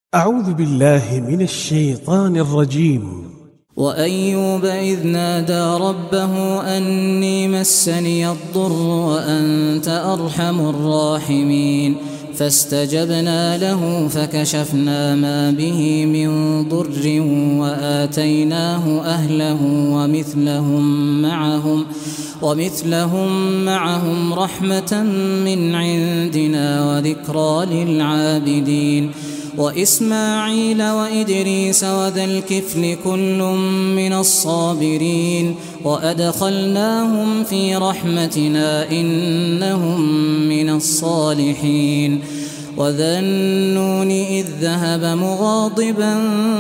أعوذ بالله من الشيطان الرجيم. وأيوب إذ نادى ربه أني مسني الضر وأنت أرحم الراحمين فاستجبنا له فكشفنا ما به من ضر وآتيناه أهله ومثلهم معهم رحمة من عندنا وذكرى للعابدين وإسماعيل وإدريس وذا الكفل كل من الصابرين وأدخلناهم في رحمتنا إنهم من الصالحين وذا النون إذ ذهب مغاضبا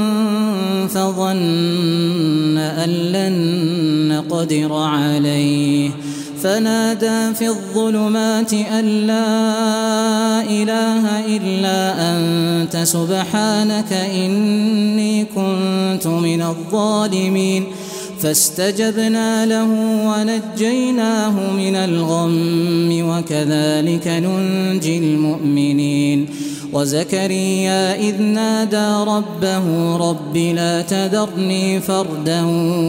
فظن أن لن نقدر عليه فنادى في الظلمات أن لا إله إلا أنت سبحانك إني كنت من الظالمين فاستجبنا له ونجيناه من الغم وكذلك ننجي المؤمنين وزكريا إذ نادى ربه رب لا تذرني فردا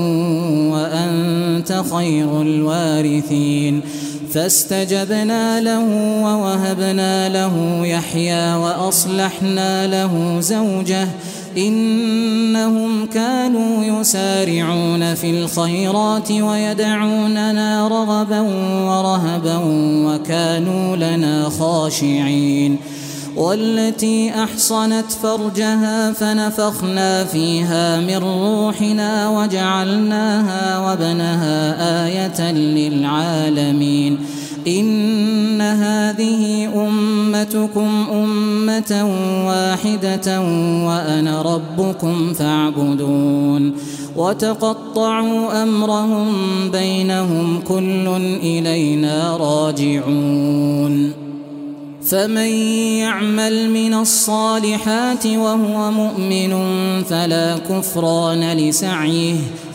وأنت خير الوارثين فاستجبنا له ووهبنا له يحيى وأصلحنا له زوجه إنهم كانوا يسارعون في الخيرات ويدعوننا رغبا ورهبا وكانوا لنا خاشعين والتي أحصنت فرجها فنفخنا فيها من روحنا وجعلناها وابنها آية للعالمين إن هذه أمتكم أمة واحدة وأنا ربكم فاعبدون وتقطعوا أمرهم بينهم كل إلينا راجعون فمن يعمل من الصالحات وهو مؤمن فلا كفران لسعيه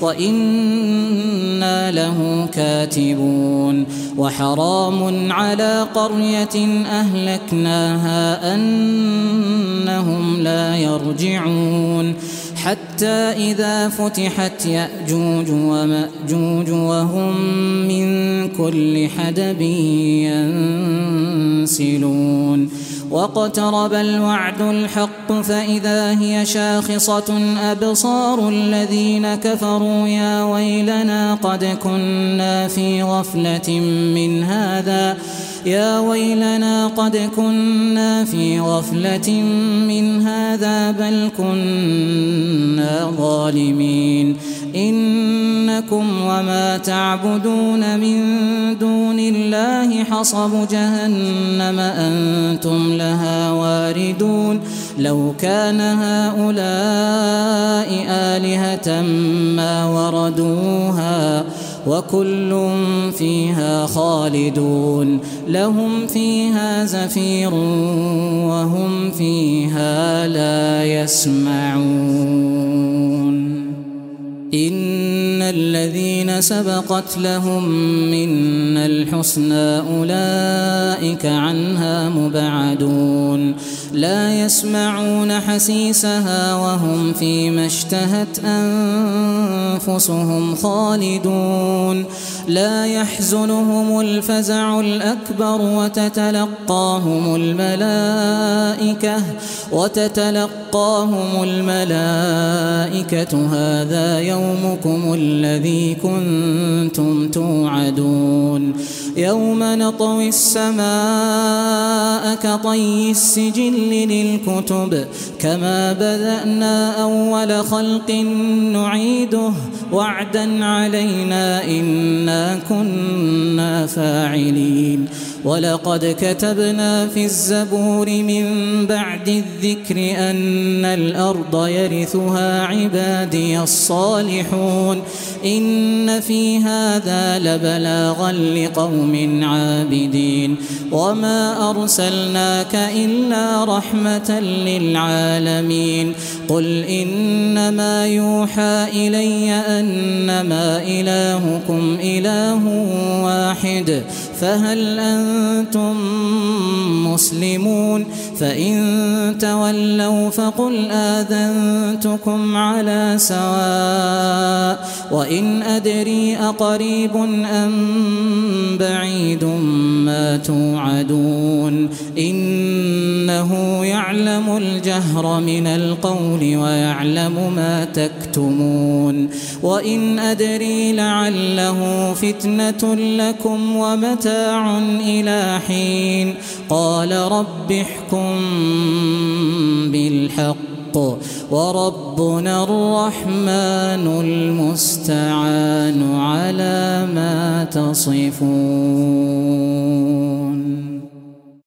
وإنا له كاتبون وحرام على قرية أهلكناها أنهم لا يرجعون حتى إذا فتحت يأجوج ومأجوج وهم من كل حدب ينسلون واقترب الوعد الحق فإذا هي شاخصة أبصار الذين كفروا يا ويلنا قد كنا في غفلة من هذا بل كنا ظالمين إنكم وما تعبدون من دون الله حصب جهنم أنتم لها واردون لو كان هؤلاء آلهة ما وردوها وكل فيها خالدون لهم فيها زفير وهم فيها لا يسمعون إن الذين سبقت لهم منا الحسنى أولئك عنها مبعدون لا يسمعون حسيسها وهم فيما اشتهت أنفسهم خالدون لا يحزنهم الفزع الأكبر وتتلقاهم الملائكة هذا يومكم الذي كنتم توعدون يوم نطوي السماء كطي السجل للكتب كما بدأنا أول خلق نعيده وعدا علينا إنا كنا فاعلين ولقد كتبنا في الزبور من بعد الذكر أن الأرض يرثها عبادي الصالحون إن في هذا لبلاغا لقوم عابدين وما أرسلناك إلا رحمة للعالمين قل إنما يوحى إلي أنما إلهكم إله واحد فهل أنتم مسلمون فإن تولوا فقل آذنتكم على سواء وإن أدري أقريب أم بعيد ما توعدون إنه يعلم الجهر من القول ويعلم ما تكتمون وإن أدري لعله فتنة لكم ومتاع إلى حين قال رب احكم بالحق وربنا الرحمن المستعان على ما تصفون.